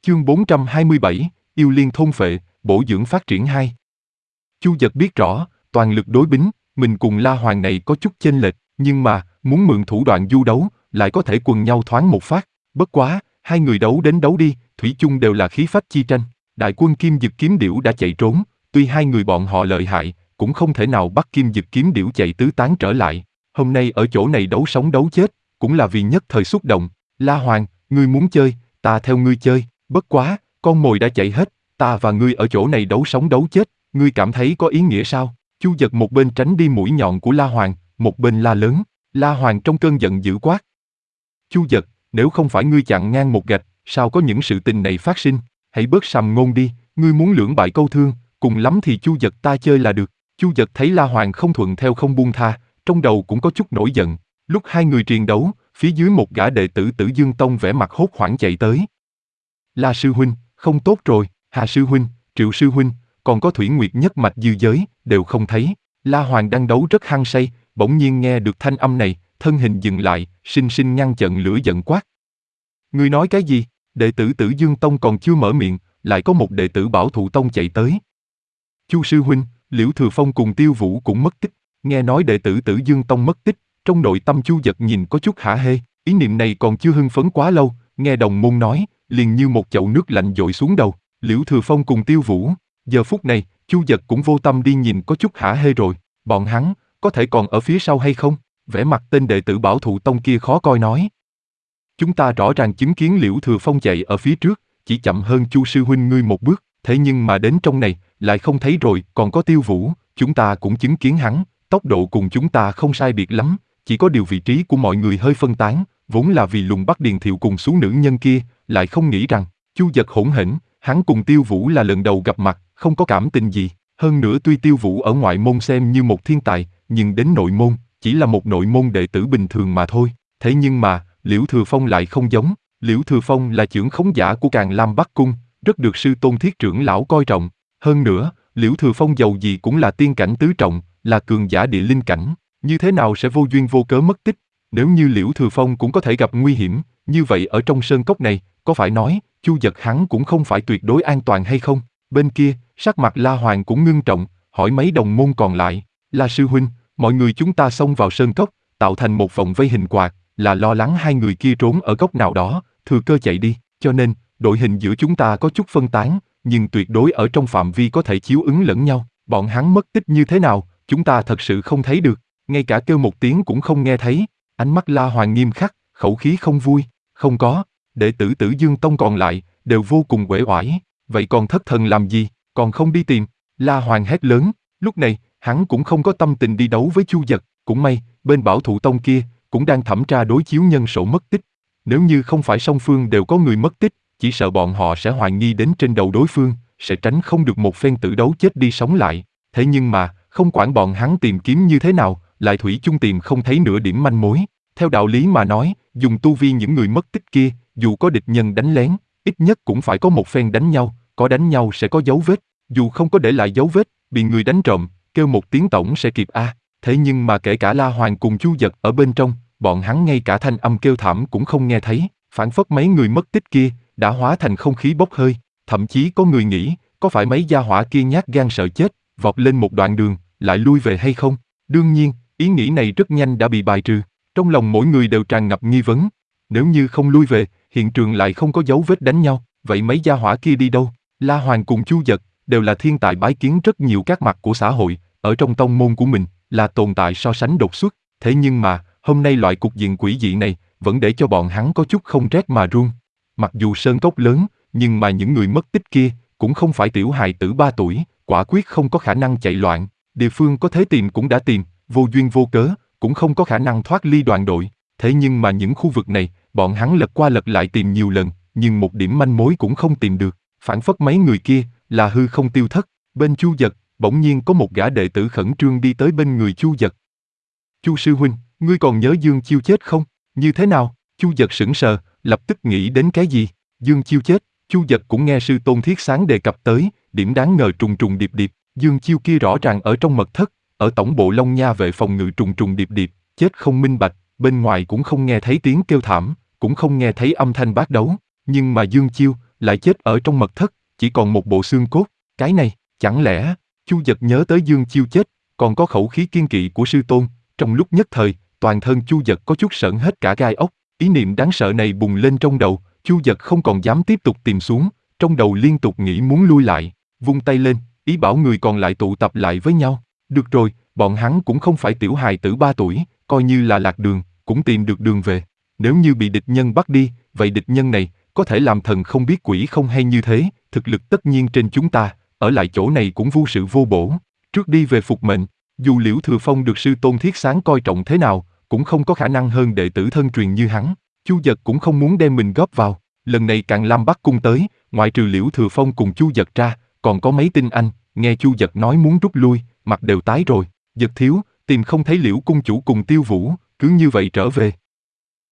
Chương 427, Yêu Liên thôn phệ, bổ dưỡng phát triển 2. Chu Dật biết rõ, toàn lực đối bính, mình cùng La Hoàng này có chút chênh lệch, nhưng mà, muốn mượn thủ đoạn du đấu, lại có thể quần nhau thoáng một phát. Bất quá, hai người đấu đến đấu đi, thủy chung đều là khí phách chi tranh. Đại quân Kim Dực Kiếm Điểu đã chạy trốn, tuy hai người bọn họ lợi hại, cũng không thể nào bắt Kim Dực Kiếm Điểu chạy tứ tán trở lại. Hôm nay ở chỗ này đấu sống đấu chết, cũng là vì nhất thời xúc động. La Hoàng, ngươi muốn chơi, ta theo ngươi chơi. Bất quá, con mồi đã chạy hết, ta và ngươi ở chỗ này đấu sống đấu chết, ngươi cảm thấy có ý nghĩa sao? Chu Dật một bên tránh đi mũi nhọn của La Hoàng, một bên la lớn. La Hoàng trong cơn giận dữ quát. Chu Dật, nếu không phải ngươi chặn ngang một gạch, sao có những sự tình này phát sinh? Hãy bớt sàm ngôn đi, ngươi muốn lưỡng bại câu thương, cùng lắm thì Chu Dật ta chơi là được. Chu Dật thấy La Hoàng không thuận theo không buông tha, trong đầu cũng có chút nổi giận. Lúc hai người triền đấu, phía dưới một gã đệ tử Tử Dương Tông vẻ mặt hốt hoảng chạy tới. La sư huynh, không tốt rồi, Hà sư huynh, Triệu sư huynh, còn có Thủy Nguyệt nhất mạch dư giới, đều không thấy. La Hoàng đang đấu rất hăng say, bỗng nhiên nghe được thanh âm này, thân hình dừng lại, sinh sinh ngăn chặn lửa giận quát. Ngươi nói cái gì? Đệ tử Tử Dương Tông còn chưa mở miệng, lại có một đệ tử Bảo Thụ Tông chạy tới. Chu sư huynh, Liễu Thừa Phong cùng Tiêu Vũ cũng mất tích. Nghe nói đệ tử Tử Dương Tông mất tích, trong nội tâm Chu Dật nhìn có chút hả hê, ý niệm này còn chưa hưng phấn quá lâu, nghe đồng môn nói, liền như một chậu nước lạnh dội xuống đầu. Liễu Thừa Phong cùng Tiêu Vũ, giờ phút này, Chu Dật cũng vô tâm đi nhìn có chút hả hê rồi, bọn hắn, có thể còn ở phía sau hay không? Vẻ mặt tên đệ tử Bảo Thụ Tông kia khó coi nói. Chúng ta rõ ràng chứng kiến Liễu Thừa Phong chạy ở phía trước, chỉ chậm hơn Chu sư huynh ngươi một bước, thế nhưng mà đến trong này, lại không thấy rồi, còn có Tiêu Vũ, chúng ta cũng chứng kiến hắn, tốc độ cùng chúng ta không sai biệt lắm, chỉ có điều vị trí của mọi người hơi phân tán, vốn là vì lùng bắt Điền Thiệu cùng số nữ nhân kia, lại không nghĩ rằng, Chu Dật hỗn hển, hắn cùng Tiêu Vũ là lần đầu gặp mặt, không có cảm tình gì, hơn nữa tuy Tiêu Vũ ở ngoại môn xem như một thiên tài, nhưng đến nội môn, chỉ là một nội môn đệ tử bình thường mà thôi, thế nhưng mà, Liễu Thừa Phong lại không giống, Liễu Thừa Phong là chưởng khống giả của Càn Lam Bắc Cung, rất được sư tôn Thiết trưởng lão coi trọng, hơn nữa, Liễu Thừa Phong giàu gì cũng là tiên cảnh tứ trọng, là cường giả địa linh cảnh, như thế nào sẽ vô duyên vô cớ mất tích? Nếu như Liễu Thừa Phong cũng có thể gặp nguy hiểm, như vậy ở trong sơn cốc này, có phải nói, Chu Dật hắn cũng không phải tuyệt đối an toàn hay không? Bên kia, sắc mặt La Hoàng cũng ngưng trọng, hỏi mấy đồng môn còn lại, La sư huynh, mọi người chúng ta xông vào sơn cốc, tạo thành một vòng vây hình quạt, là lo lắng hai người kia trốn ở góc nào đó, thừa cơ chạy đi, cho nên, đội hình giữa chúng ta có chút phân tán, nhưng tuyệt đối ở trong phạm vi có thể chiếu ứng lẫn nhau, bọn hắn mất tích như thế nào, chúng ta thật sự không thấy được, ngay cả kêu một tiếng cũng không nghe thấy. Ánh mắt La Hoàng nghiêm khắc, khẩu khí không vui, không có, đệ tử Tử Dương Tông còn lại, đều vô cùng uể oải, vậy còn thất thần làm gì, còn không đi tìm, La Hoàng hét lớn, lúc này, hắn cũng không có tâm tình đi đấu với Chu Dật, cũng may, bên Bảo Thụ Tông kia, cũng đang thẩm tra đối chiếu nhân số mất tích, nếu như không phải song phương đều có người mất tích, chỉ sợ bọn họ sẽ hoài nghi đến trên đầu đối phương, sẽ tránh không được một phen tử đấu chết đi sống lại, thế nhưng mà, không quản bọn hắn tìm kiếm như thế nào, lại thủy chung tìm không thấy nửa điểm manh mối. Theo đạo lý mà nói, dùng tu vi những người mất tích kia, dù có địch nhân đánh lén, ít nhất cũng phải có một phen đánh nhau, có đánh nhau sẽ có dấu vết, dù không có để lại dấu vết, bị người đánh trộm, kêu một tiếng tổng sẽ kịp a. Thế nhưng mà kể cả La Hoàng cùng Chu Dật ở bên trong, bọn hắn ngay cả thanh âm kêu thảm cũng không nghe thấy, phảng phất mấy người mất tích kia đã hóa thành không khí bốc hơi, thậm chí có người nghĩ, có phải mấy gia hỏa kia nhát gan sợ chết, vọt lên một đoạn đường, lại lui về hay không? Đương nhiên, ý nghĩ này rất nhanh đã bị bài trừ. Trong lòng mỗi người đều tràn ngập nghi vấn. Nếu như không lui về, hiện trường lại không có dấu vết đánh nhau, vậy mấy gia hỏa kia đi đâu? La Hoàng cùng Chu Dật đều là thiên tài bái kiến rất nhiều các mặt của xã hội, ở trong tông môn của mình là tồn tại so sánh đột xuất. Thế nhưng mà, hôm nay loại cục diện quỷ dị này vẫn để cho bọn hắn có chút không rét mà run. Mặc dù sơn cốc lớn, nhưng mà những người mất tích kia cũng không phải tiểu hài tử 3 tuổi, quả quyết không có khả năng chạy loạn. Địa phương có thể tìm cũng đã tìm, vô duyên vô cớ, cũng không có khả năng thoát ly đoàn đội. Thế nhưng mà những khu vực này, bọn hắn lật qua lật lại tìm nhiều lần, nhưng một điểm manh mối cũng không tìm được. Phản phất mấy người kia là hư không tiêu thất. Bên Chu Dật, bỗng nhiên có một gã đệ tử khẩn trương đi tới bên người Chu Dật. Chu sư huynh, ngươi còn nhớ Dương Chiêu chết không? Như thế nào? Chu Dật sững sờ, lập tức nghĩ đến cái gì? Dương Chiêu chết, Chu Dật cũng nghe sư tôn Thiết Sáng đề cập tới, điểm đáng ngờ trùng trùng điệp điệp. Dương Chiêu kia rõ ràng ở trong mật thất, ở tổng bộ Long Nha vệ phòng ngự trùng trùng điệp điệp, chết không minh bạch, bên ngoài cũng không nghe thấy tiếng kêu thảm, cũng không nghe thấy âm thanh bát đấu, nhưng mà Dương Chiêu lại chết ở trong mật thất, chỉ còn một bộ xương cốt. Cái này, chẳng lẽ, Chu Dật nhớ tới Dương Chiêu chết, còn có khẩu khí kiên kỵ của sư tôn, trong lúc nhất thời, toàn thân Chu Dật có chút sởn hết cả gai ốc, ý niệm đáng sợ này bùng lên trong đầu, Chu Dật không còn dám tiếp tục tìm xuống, trong đầu liên tục nghĩ muốn lui lại, vung tay lên, ý bảo người còn lại tụ tập lại với nhau. Được rồi, bọn hắn cũng không phải tiểu hài tử 3 tuổi, coi như là lạc đường, cũng tìm được đường về. Nếu như bị địch nhân bắt đi, vậy địch nhân này có thể làm thần không biết quỷ không hay như thế, thực lực tất nhiên trên chúng ta, ở lại chỗ này cũng vô sự vô bổ. Trước đi về phục mệnh, dù Liễu Thừa Phong được sư tôn Thiết Sáng coi trọng thế nào, cũng không có khả năng hơn đệ tử thân truyền như hắn. Chu Dật cũng không muốn đem mình góp vào. Lần này Càn Lam Bắc cung tới, ngoại trừ Liễu Thừa Phong cùng Chu Dật ra, còn có mấy tinh anh, nghe Chu Dật nói muốn rút lui, mặt đều tái rồi. Dật thiếu, tìm không thấy Liễu cung chủ cùng Tiêu Vũ, cứ như vậy trở về.